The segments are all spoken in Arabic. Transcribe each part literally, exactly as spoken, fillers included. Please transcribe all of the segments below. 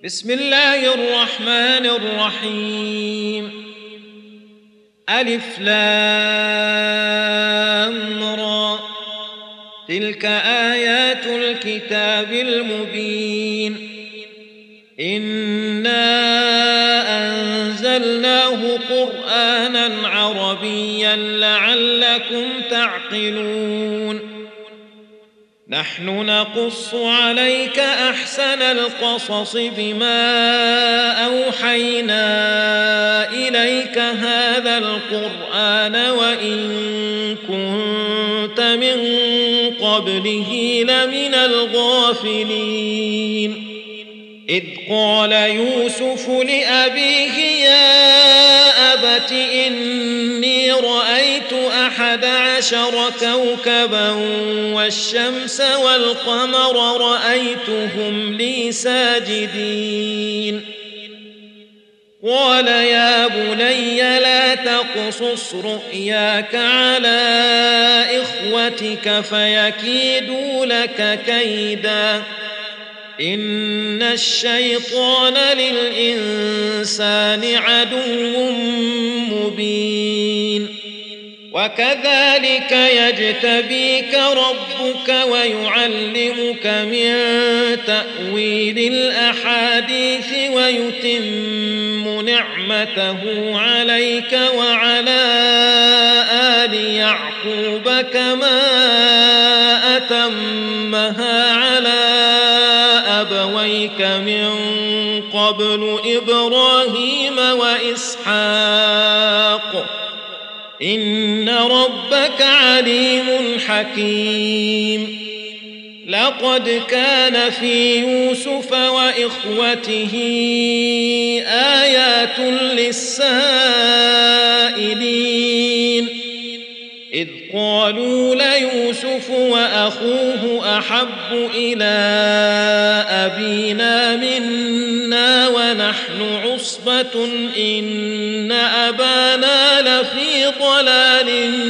بسم الله الرحمن الرحيم. ألف لام را، تلك آيات الكتاب المبين. إنا أنزلناه قرآنا عربيا لعلكم تعقلون. نحن نقص عليك أحسن القصص بما أوحينا إليك هذا القرآن وإن كنت من قبله لمن الغافلين. إذ قال يوسف لأبيه يا أبت إني رأيت أحد عشر كوكبا والشمس والقمر رأيتهم لي ساجدين. قال يا بني لا تقصص رؤياك على إخوتك فيكيدوا لك كيدا إن الشيطان للإنسان عدو مبين. وكذلك يجتبيك ربك ويعلمك من تأويل الأحاديث ويتم نعمته عليك وعلى آل يعقوب كما أتمها على أبويك من قبل إبراهيم وإسحاق إن ربك عليم حكيم. لقد كان في يوسف وإخوته آيات للسائلين إذ قالوا ليوسف وأخوه أحب إلى أبينا منا ونحن عصبة إن أبانا لفي ضلال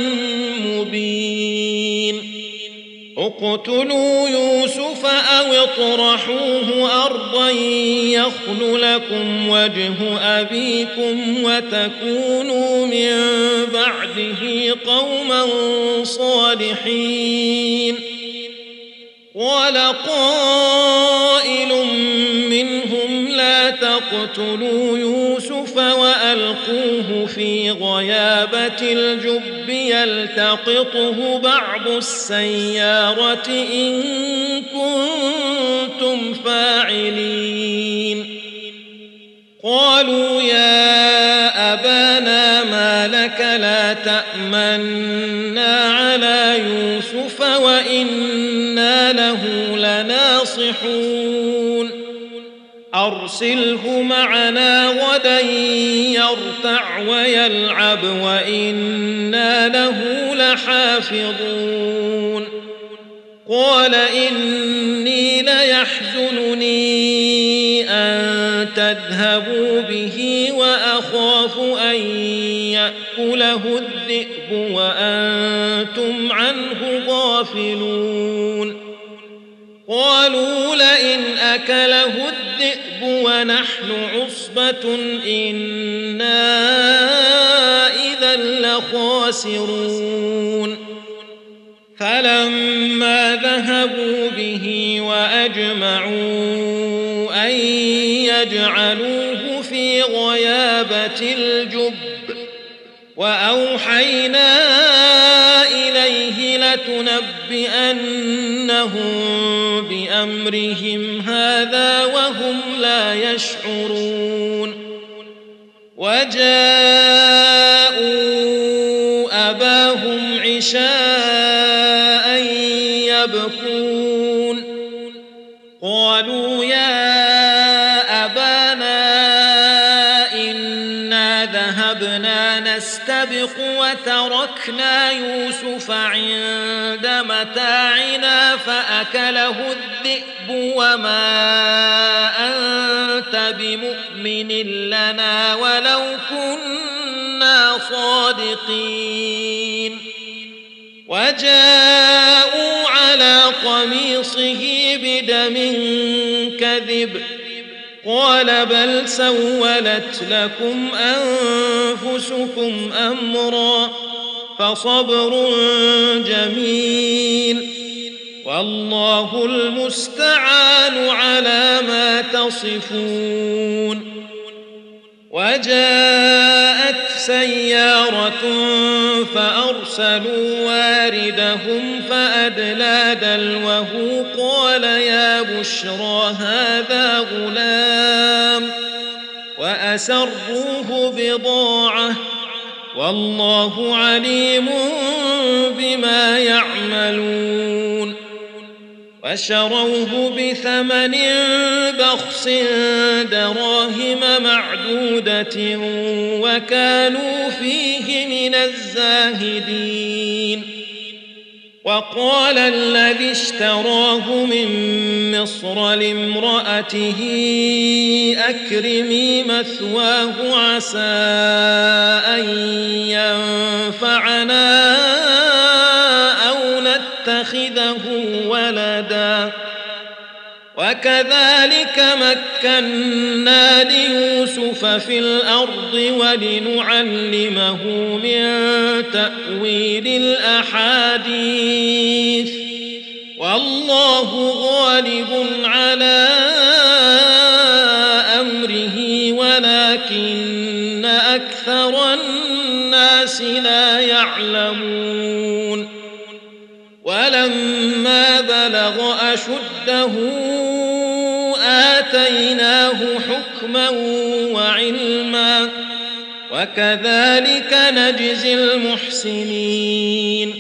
مبين. اقتلوا يوسف أو اطرحوه أرضا يخل لكم وجه أبيكم وتكونوا من بعده قوما صالحين. ولقائل منهم لا تقتلوا يوسف وألقوه في غيابة الجب يلتقطه بعض السيارة إن كنتم فاعلين. قالوا يا أبانا ما لك لا تأمنا على يوسف وإنا له لناصحون. أرسله معنا غدا يرتع ويلعب وإنا له لحافظون. قال إني ليحزنني أن تذهبوا به وأخاف أن يأكله الذئب وأنتم عنه غافلون. قالوا لئن أكله الذئب ونحن عصبة إنا إذا لخاسرون. فلما ذهبوا به وأجمعوا أن يجعلوه في غيابة الجب وأوحينا إليه لتنبئنهم بأمرهم هذا وهم لا يشعرون. وجاءوا أباهم عشاء يبكون. قالوا يا أبانا إنا ذهبنا نستبق وتركنا يوسف عند متاعنا فأكله الذئب وما أنت بمؤمن لنا ولو كنا صادقين. وجاءوا على قميصه بدم كذب قال بل سولت لكم أنفسكم أمرا فصبر جميل والله المستعان على ما تصفون. وجاءت سيارة فأرسلوا واردهم فأدلى دلوه قال يا بشرى هذا غلام وأسروه بضاعة والله عليم بما يعملون. وشروه بثمن بخس دراهم معدودة وكانوا فيه من الزاهدين. وقال الذي اشتراه من مصر لامرأته أكرمي مثواه عسى أن ينفعنا أو نتخذه ولدا وكذلك مكنا ليوسف في الأرض ولنعلمه من تأويل الأحاديث والله غالب على أمره ولكن أكثر الناس لا يعلمون. ولما بلغ أشده آتيناه حكما وعلما وكذلك نجزي المحسنين.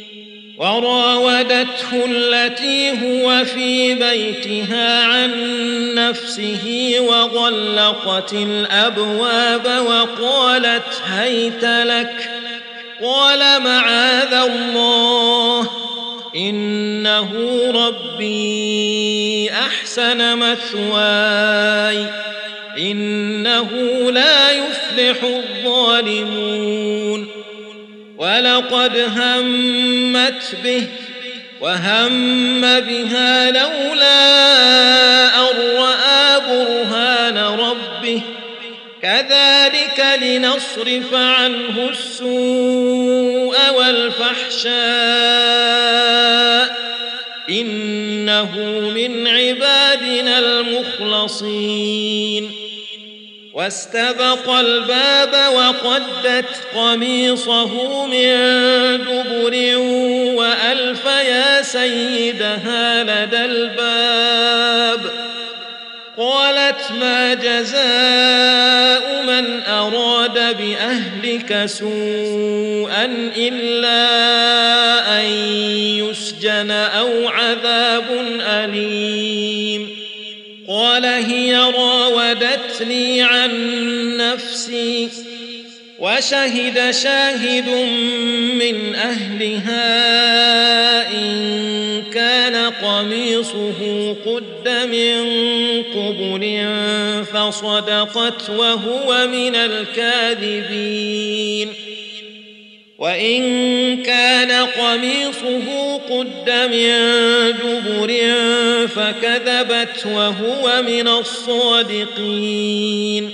وراودته التي هو في بيتها عن نفسه وغلقت الأبواب وقالت هيت لك قال معاذ الله إنه ربي أحسن مثواي إنه لا يفلح الظالمون. ولقد همت به وهم بها لولا أن رأى برهان ربه كذلك لنصرف عنه السوء والفحشاء إنه من عبادنا المخلصين. واستبق الباب وقدت قميصه من دبر وألف يا سيدها لدى الباب قالت ما جزاء من أراد بأهلك سوءا إلا أن يسجن أو عذاب أليم. قال هي راودتني عن نفسي وشهد شاهد من أهلها إن كان قميصه قد من قبل فصدقت وهو من الكاذبين وإن كان قميصه قد من دبر فكذبت وهو من الصادقين.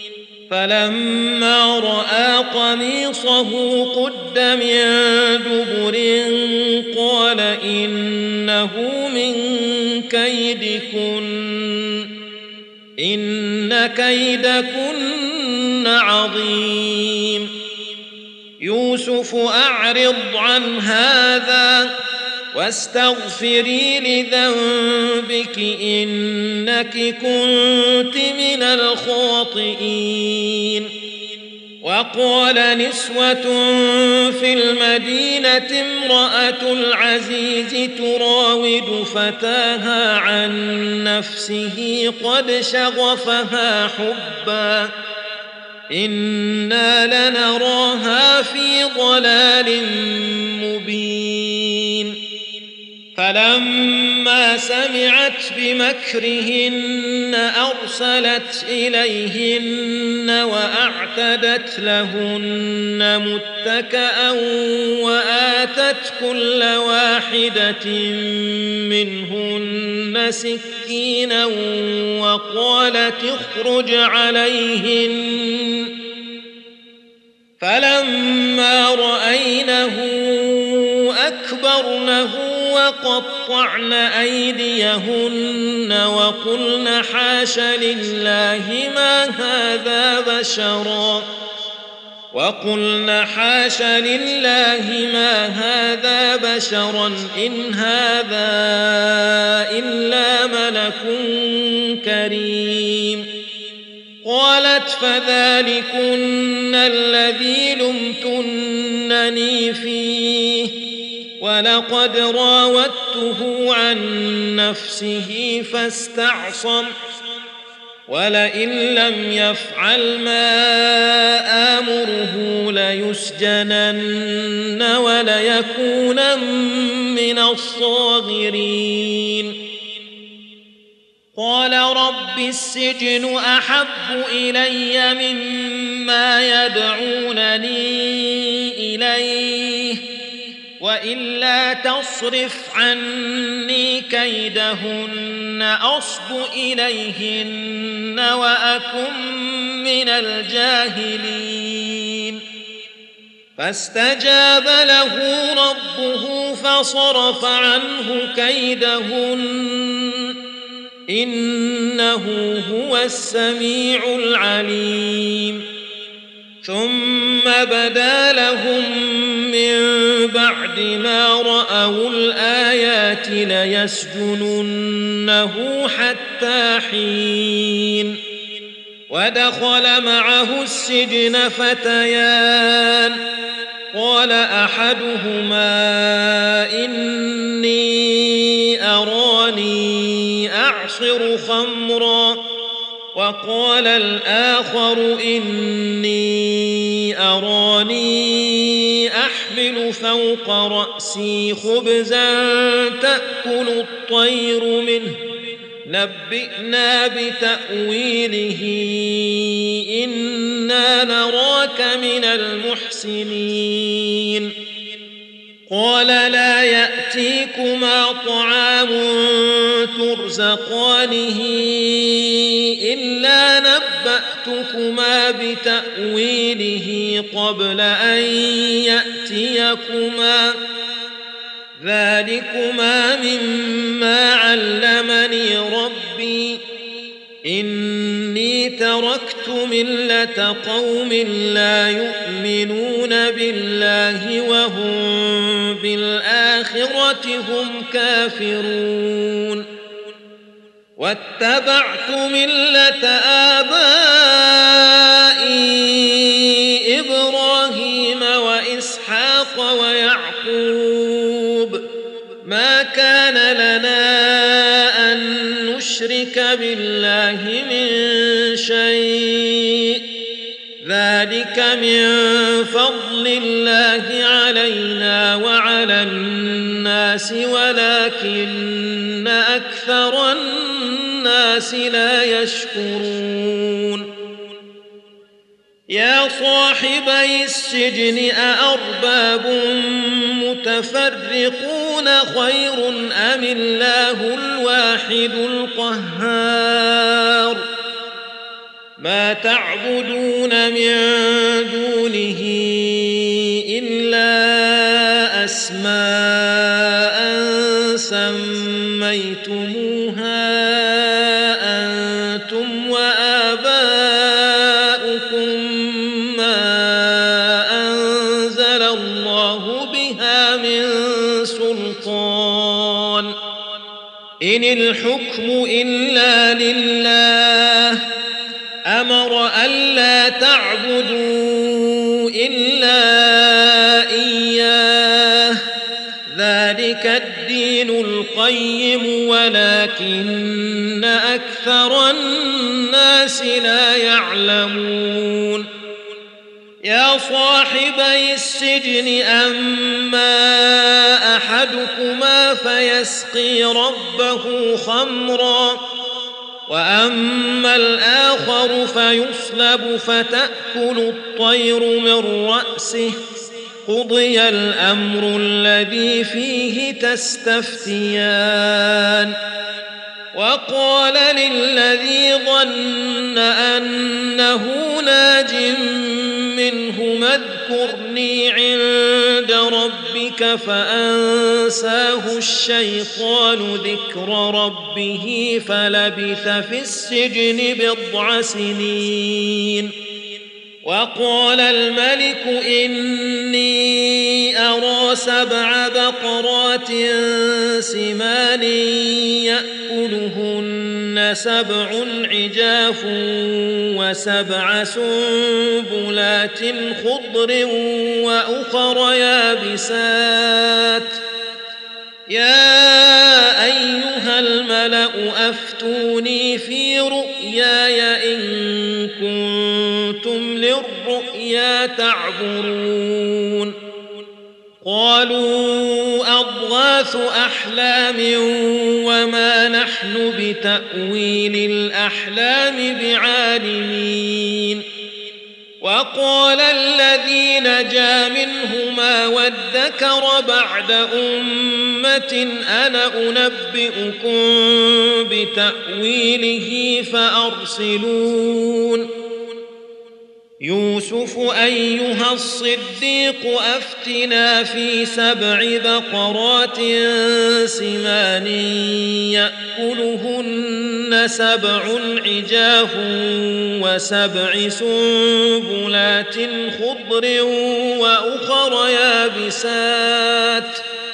فلما رأى قميصه قد من دبر قال إنه من كيدكن إن كيدكن عظيم. يوسف أعرض عن هذا واستغفري لذنبك إنك كنت من الخاطئين. وقال نسوة في المدينة امرأة العزيز تراود فتاها عن نفسه قد شغفها حبا إنا لنراها في ضلال مبين. فلما فلما سمعت بمكرهن أرسلت إليهن وأعتدت لهن متكأ وآتت كل واحدة منهن سكينا وقالت اخرج عليهن فلما رأينه أكبرنه وقطعن أيديهن وقلن حاش لله ما هذا بشرا وقلن حاش لله ما هذا بشرا إن هذا إلا ملك كريم. قالت فذلكن الذي لمتنني فيه ولقد راودته عن نفسه فاستعصم ولئن لم يفعل ما آمره ليسجنن وليكونن من الصاغرين. قال رب السجن أحب إلي مما يدعونني إليه وإلا تصرف عني كيدهن أصب إليهن وأكن من الجاهلين. فاستجاب له ربه فصرف عنه كيدهن إنه هو السميع العليم. ثم بدا لهم من بعد ما رأوا الآيات ليسجننه حتى حين. ودخل معه السجن فتيان قال أحدهما إني أراني أعصر خمرا وقال الآخر إني أراني أحمل فوق رأسي خبزا تأكل الطير منه نبئنا بتأويله إنا نراك من المحسنين. قال لا يأتيكما طعام ترزقانه إلا نبأتكما بتأويله قبل أن يأتيكما ذلكما مما علمني ربي إني تركت ملة قوم لا يؤمنون بالله وهم بالآخرة هم كافرون واتبعت ملة آبائي إبراهيم وإسحاق ويعقوب ما كان لنا أن نشرك بالله من شيء ذلك من فضل الله علينا وعلى الناس ولكن أكثر الناس لا يشكرون. يا صاحبي السجن أأرباب متفرقون خير أم الله الواحد القهار ما تعبدون من دونه إلا أسماء سميتموها أنتم وآباؤكم ما أنزل الله بها من سلطان إن الحكم إلا لله أمر ألا تعبدوا إلا إياه ذلك الدين القيم ولكن أكثر الناس لا يعلمون. يا صاحبي السجن أما أحدكما فيسقي ربه خمرا وأما الآخر فيصلب فتأكل الطير من رأسه قضي الأمر الذي فيه تستفتيان وقال للذي ظن أنه ناج منهما اذكرني عند ربك فأنساه الشيطان ذكر ربه فلبث في السجن بضع سنين وقال الملك إني أرى سبع بقرات سمان يأكلهن سبع عجاف وسبع سنبلات خضر وأخر يابسات يا أيها الملأ أفتوني في رؤياي إن كنتم للرؤيا تعبرون قالوا أضغاث أحلام وما نحن بتأويل الأحلام بعالمين وقال الذي نجا منهما وادكر بعد أمة أنا أنبئكم بتأويله فأرسلون يوسف أيها الصديق أفتنا في سبع بقرات سمان يأكلهن سبع عجاف وسبع سنبلات خضر وأخر يابسات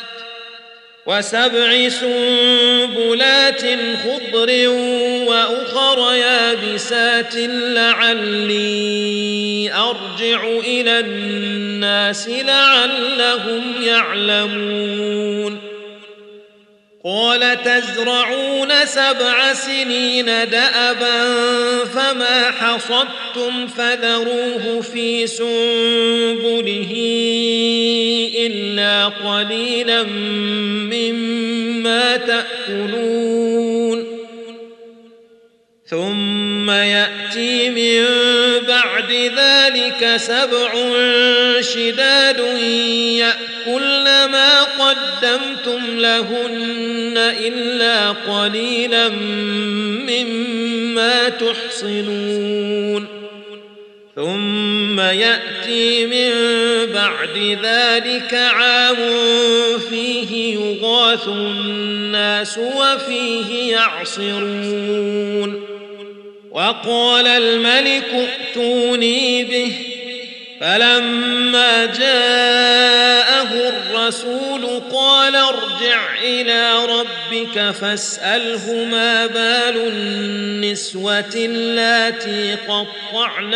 وسبع سنبلات خضر وأخر يابسات لعلي أرجع إلى الناس لعلهم يعلمون قال تزرعون سبع سنين دأبا فما حصدتم فذروه في سنبله إلا قليلا مما تأكلون ثم يأتي من بعد ذلك سبع شداد يأكلن ما قدمتم لهن إلا قليلا مما تحصنون ثم يأتي من بعد ذلك عام فيه يغاث الناس وفيه يعصرون وقال الملك ائتوني به فلما جاءه الرسول قال ارجع إلى ربك فاسأله ما بال النسوة اللاتي قطعن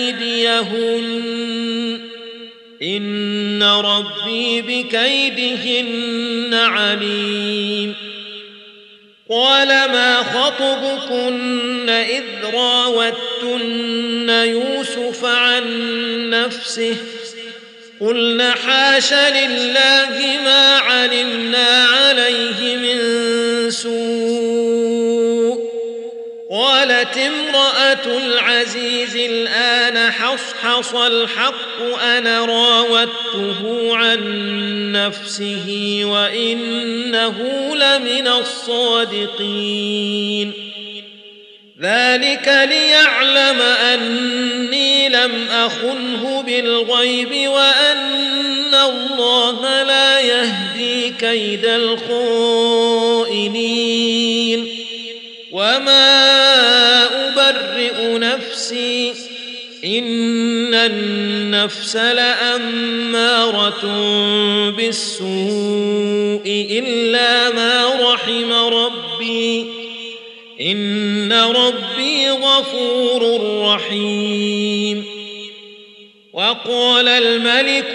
أيديهن إن ربي بكيدهن عليم قال ما خطبكن إذ راوتن يوسف عن نفسه قلنا حاش لله ما علمنا عليه من سوء قالت امرأة العزيز الآن حصحص الحق أنا راودته عن نفسه وإنه لمن الصادقين ذلك ليعلم أني لم أخنه بالغيب وأن الله لا يهدي كيد الخائنين وما أبرئ نفسي إن النفس لأمارة بالسوء إلا ما رحم ربي إن ربي غفور رحيم وقال الملك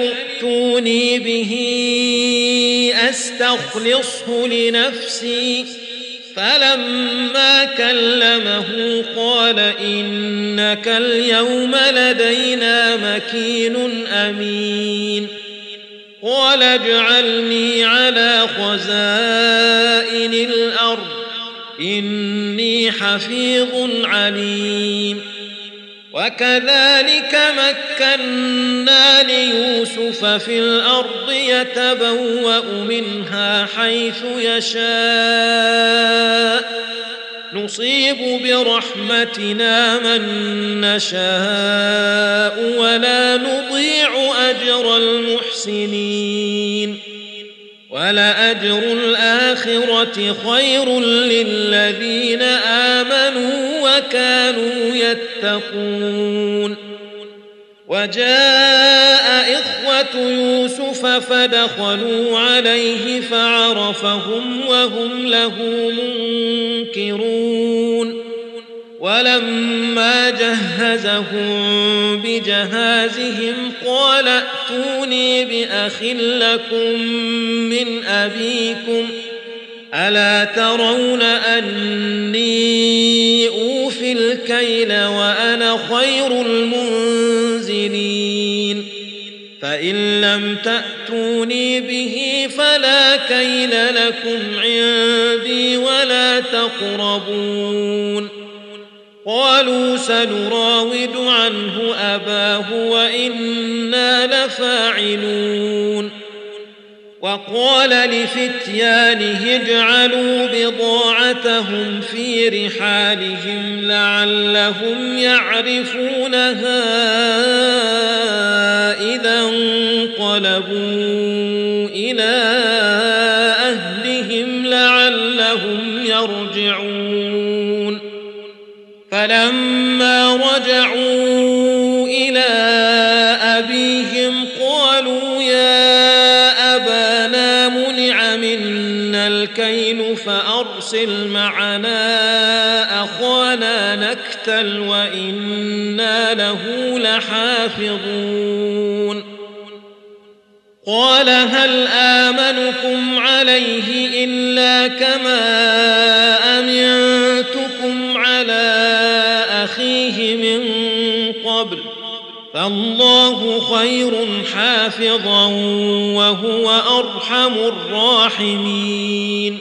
ائتوني به أستخلصه لنفسي فلما كلمه قال إنك اليوم لدينا مكين أمين قال اجعلني على خزائن الأرض إني حفيظ عليم وكذلك مكنا ليوسف في الأرض يتبوأ منها حيث يشاء نصيب برحمتنا من نشاء ولا نضيع أجر المحسنين ولأجر الآخرة خير للذين آمنوا وكانوا يتقون وجاء إخوة يوسف فدخلوا عليه فعرفهم وهم له منكرون ولما جهزهم بجهازهم قال ائتوني بأخ لكم من أبيكم ألا ترون أني أوفي الكيل وأنا خير المنزلين فإن لم تأتوني به فلا كيل لكم عندي ولا تقربون قالوا سنراود عنه أباه وإنا لفاعلون وقال لفتيانه اجعلوا بضاعتهم في رحالهم لعلهم يعرفونها إذا انقلبوا إلى أهلهم لعلهم يرجعون فلما رجعوا إلى أبيهم قالوا يا أبانا منع منا الكيل فأرسل معنا أخانا نكتل وإنا له لحافظون قال هل آمنكم عليه إلا كما أمنتكم على أخيه من قبل فالله خير حافظا وهو أرحم الراحمين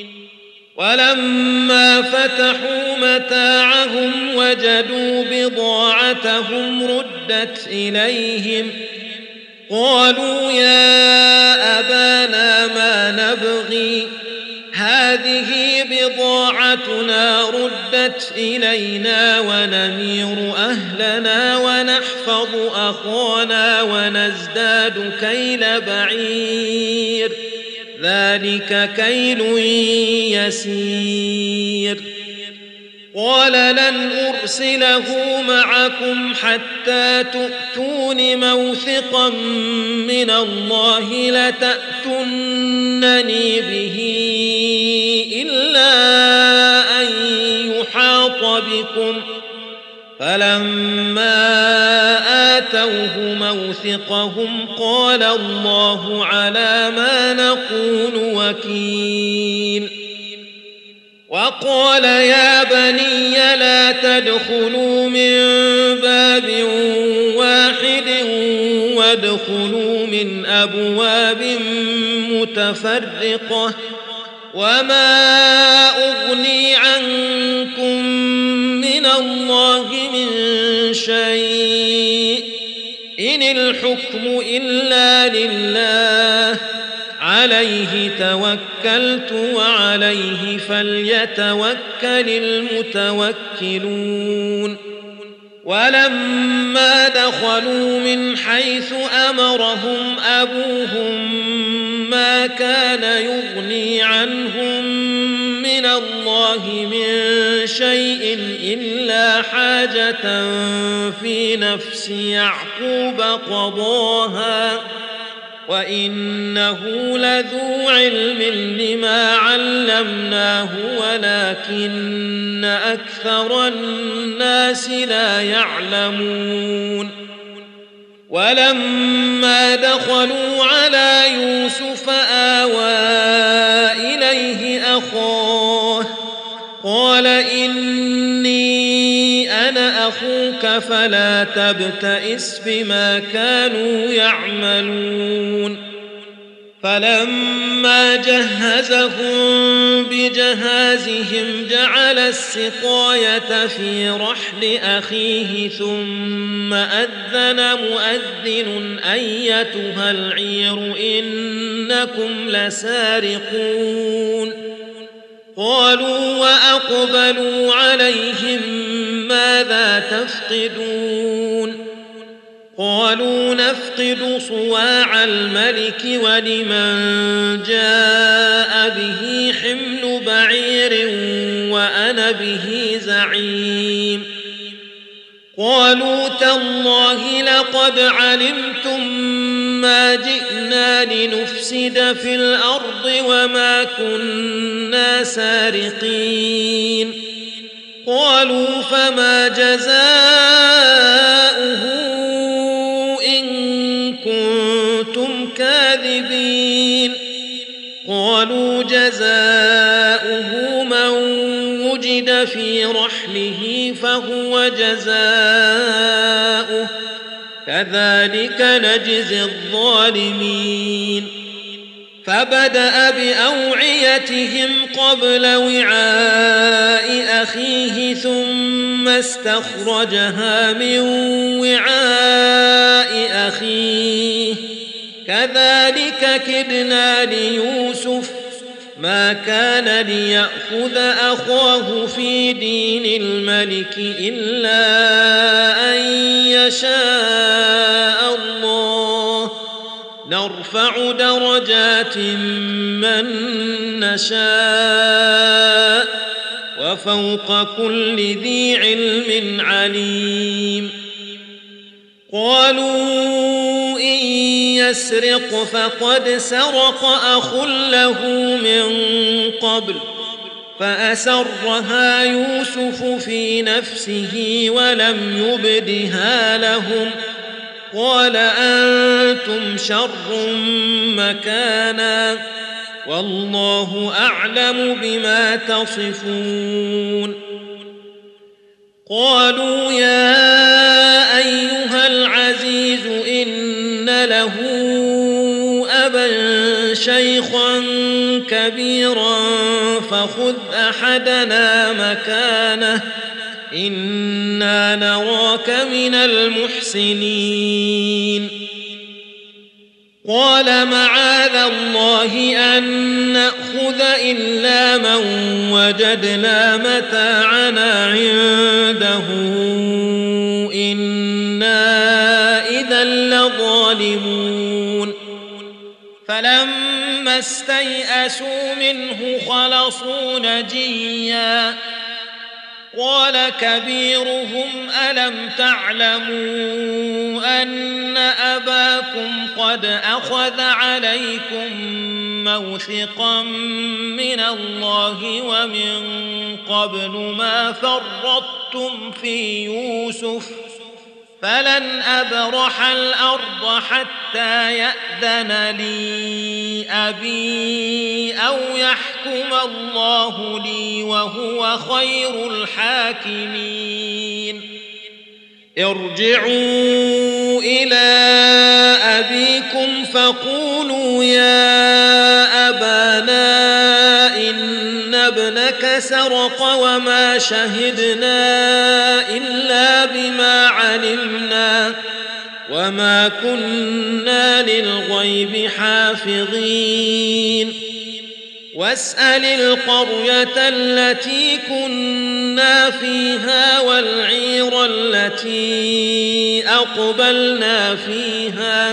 ولما فتحوا متاعهم وجدوا بضاعتهم ردت إليهم قالوا يا أبانا ما نبغي هذه بضاعتنا ردت إلينا ونمير أهلنا ونحفظ أخانا ونزداد كيل بعير ذلك كيل يسير قال لن أرسله معكم حتى تؤتون موثقا من الله لتأتونني به إلا أن يحاط بكم فلما آتوه موثقهم قال الله على ما نقول وكيل وقال يا بني لا تدخلوا من باب واحد وادخلوا من أبواب متفرقة وما أغني عنكم من الله من شيء إن الحكم إلا لله عليه توكلت وعليه فليتوكل المتوكلون ولما دخلوا من حيث أمرهم أبوهم ما كان يغني عنهم من الله من شيء إلا حاجة في نفس يعقوب قضاها وإنه لذو علم لما علمناه ولكن أكثر الناس لا يعلمون ولما دخلوا على يوسف آوى إليه أخاه قال إني أنا أخوك فلا تبتئس بما كانوا يعملون فلما جهزهم بجهازهم جعل السقاية في رحل أخيه ثم أذن مؤذن أيتها العير إنكم لسارقون قالوا وأقبلوا عليهم ماذا تفقدون قالوا نفقد صواع الملك ولمن جاء به حمل بعير وأنا به زعيم قالوا تالله لقد علمتم ما جئنا لنفسد في الأرض وما كنا سارقين قالوا فما جزاؤه كنتم كاذبين قالوا جزاؤه من وجد في رحله فهو جزاؤه كذلك نجزي الظالمين فبدأ بأوعيتهم قبل وعاء أخيه ثم استخرجها من وعاء أخيه كذلك كدنا ليوسف ما كان ليأخذ أخاه في دين الملك إلا أن يشاء الله نرفع درجات من نشاء وفوق كل ذي علم عليم قالوا إن يسرق فقد سرق أخ له من قبل فأسرها يوسف في نفسه ولم يبدها لهم قال أنتم شر مكانا والله أعلم بما تصفون قالوا يا أيها العزيز إن له أبا شيخا كبيرا فخذ أحدنا مكانه إنا نراك من المحسنين قال معاذ الله أن نأخذ إلا من وجدنا متاعنا عنده إنا إذا لظالمون فلما استيئسوا منه خلصوا نجيا قال كبيرهم ألم تعلموا أن أباكم قد أخذ عليكم موثقا من الله ومن قبل ما فرطتم في يوسف فلن أبرح الأرض حتى يأذن لي أبي أو يحكم الله لي وهو خير الحاكمين ارجعوا إلى أبيكم فقولوا يا أبانا إن ابنك سرق وما شهدنا إلا بما علمنا وما كنا للغيب حافظين واسأل القرية التي كنا فيها والعير التي أقبلنا فيها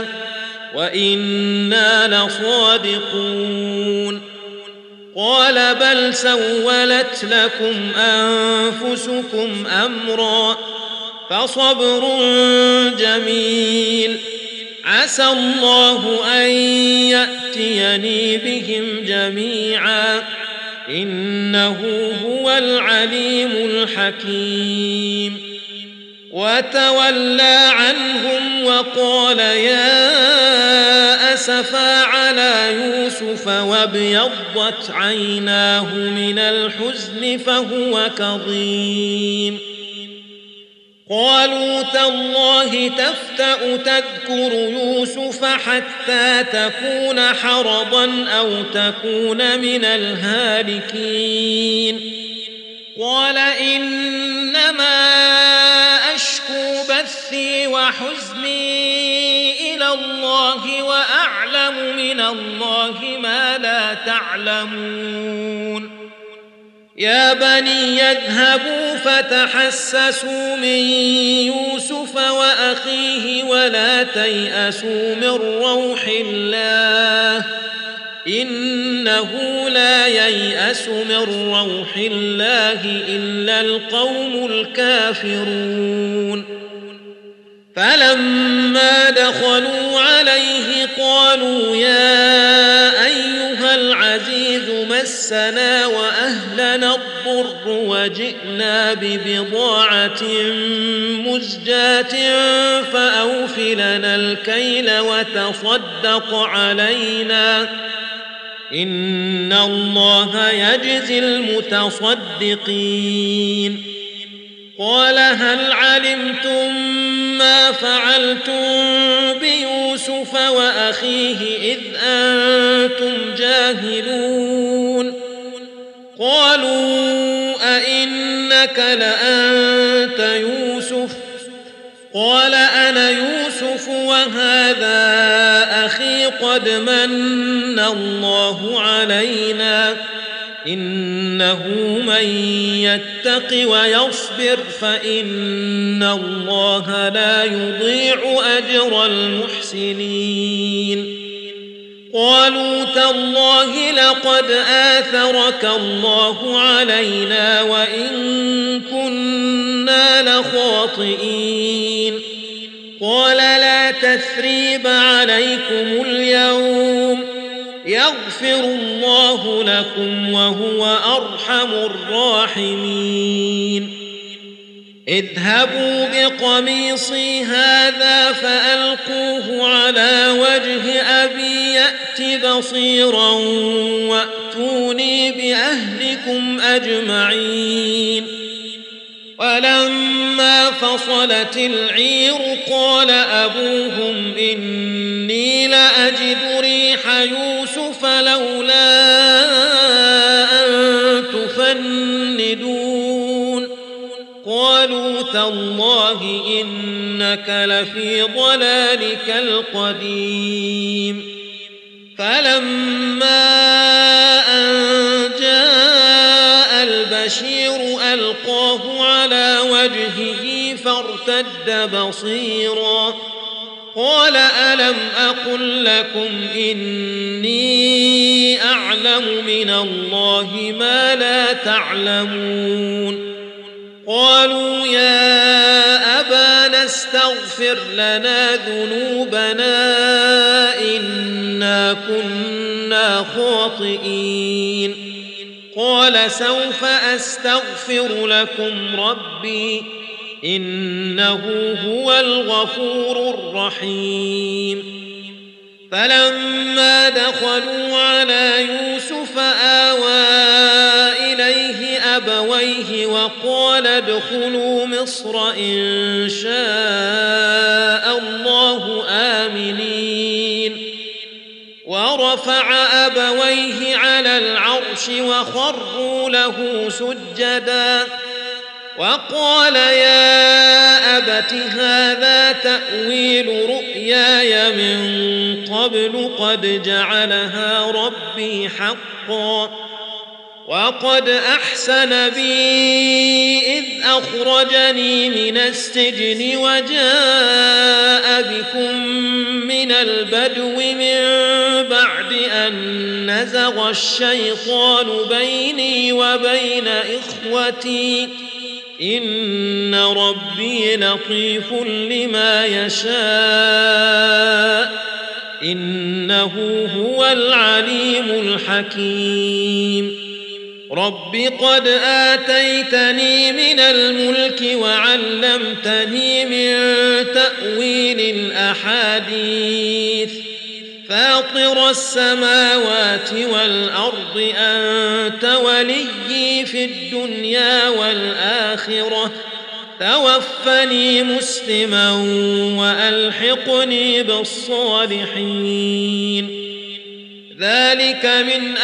وإنا لصادقون قال بل سولت لكم أنفسكم أمرا فصبر جميل عسى الله أن يأتيني بهم جميعا إنه هو العليم الحكيم وتولى عنهم وقال يا أسفا على يوسف وابيضت عيناه من الحزن فهو كظيم قالوا تالله تفتأ تذكر يوسف حتى تكون حرضا أو تكون من الهالكين قال إنما أشكو بثي وحزني إلى الله وأعلم من الله ما لا تعلمون يا بني يذهبوا فتحسسوا من يوسف وأخيه ولا تيأسوا من روح الله إنه لا ييأس من روح الله إلا القوم الكافرون فلما دخلوا عليه قالوا يا أيها العزيز مسنا وأهلنا الضر وجئنا ببضاعة مزجاة فأوف لنا الكيل وتصدق علينا إن الله يجزي المتصدقين قال هل علمتم ما فعلتم بيوسف وأخيه إذ أنتم جاهلون قالوا أئنك لأنت يوسف قال أنا يوسف وهذا أخي قد من الله علينا إنه من يتق ويصبر فإن الله لا يضيع أجر المحسنين قالوا تالله لقد آثرك الله علينا وإن كنا لخاطئين قال لا تثريب عليكم اليوم يغفر الله لكم وهو أرحم الراحمين اذهبوا بقميصي هذا فألقوه على وجه أبي يأت بصيرا وأتوني بأهلكم أجمعين ولما فصلت العير قال أبوهم إني لأجد ريح يوسف لولا أن تفندون قالوا تالله إنك لفي ضلالك القديم فلما أن جاء البشير ألقاه على وجهه فارتد بصيرا قال ألم أقل لكم إني أعلم من الله ما لا تعلمون قالوا يا أبانا استغفر لنا ذنوبنا إنا كنا خاطئين قال سوف أستغفر لكم ربي إنه هو الغفور الرحيم فلما دخلوا على يوسف آوى إليه أبويه وقال ادخلوا مصر إن شاء الله آمنين ورفع أبويه على العرش وخروا له سجدا وقال يا أبت هذا تأويل رؤياي من قبل قد جعلها ربي حقا وقد أحسن بي إذ أخرجني من السجن وجاء بكم من البدو من بعد أن نزغ الشيطان بيني وبين إخوتي إن ربي لطيف لما يشاء إنه هو العليم الحكيم رب قد آتيتني من الملك وعلمتني من تأويل الأحاديث فاطر السماوات والأرض أنت وليي في الدنيا والآخرة توفني مسلما وألحقني بالصالحين ذلك من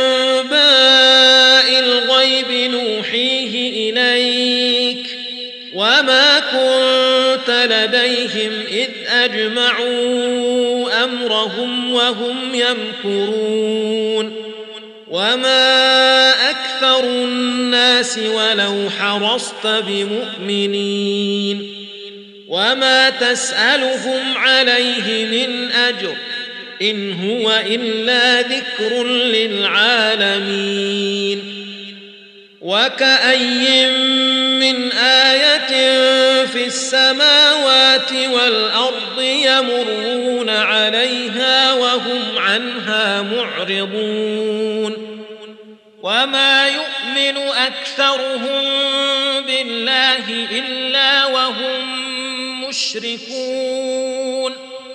أنباء الغيب نوحيه إليك وما كنت لديهم إذ أجمعوا أمرهم وهم يمكرون وما أكثر الناس ولو حرصت بمؤمنين وما تسألهم عليه من أجر إن هو إلا ذكر للعالمين وكأي من آية في السماوات والأرض يمرون عليها وهم عنها معرضون وما يؤمن أكثرهم بالله إلا وهم مشركون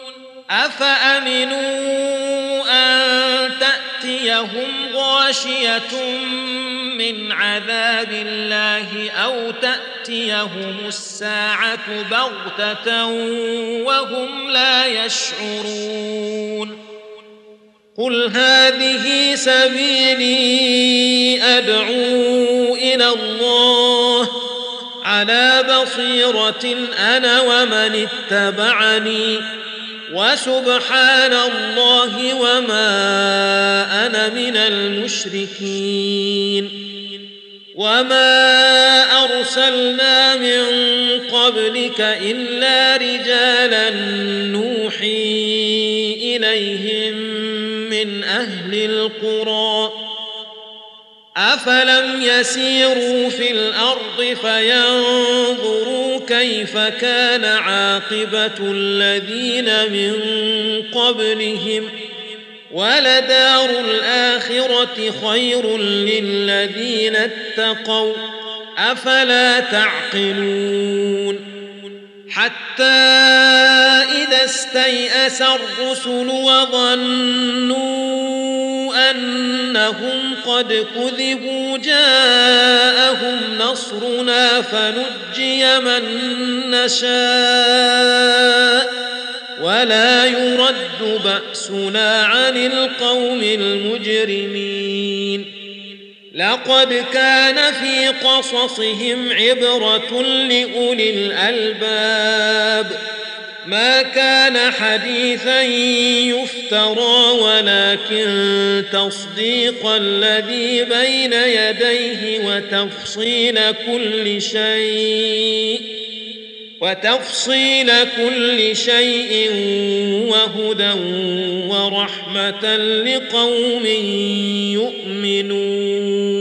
أفأمنوا أن تأتيهم غاشية من عذاب الله أو تأتيهم الساعة بغتة وهم لا يشعرون قل هذه سبيلي أدعو إلى الله على بصيرة أنا ومن اتبعني وسبحان الله وما أنا من المشركين وما أرسلنا من قبلك إلا رجالا نوحي إليهم من أهل القرى أفلم يسيروا في الأرض فينظروا كيف كان عاقبة الذين من قبلهم ولدار الآخرة خير للذين اتقوا أفلا تعقلون حتى إذا استيأس الرسل وظنوا أنهم قد كذبوا جاءهم نصرنا فنجي من نشاء ولا يرد بأسنا عن القوم المجرمين لقد كان في قصصهم عبرة لأولي الألباب ما كان حديثا يفترى ولكن تصديق الذي بين يديه وتفصيل كل شيء وتفصيل كل شيء وهدى ورحمة لقوم يؤمنون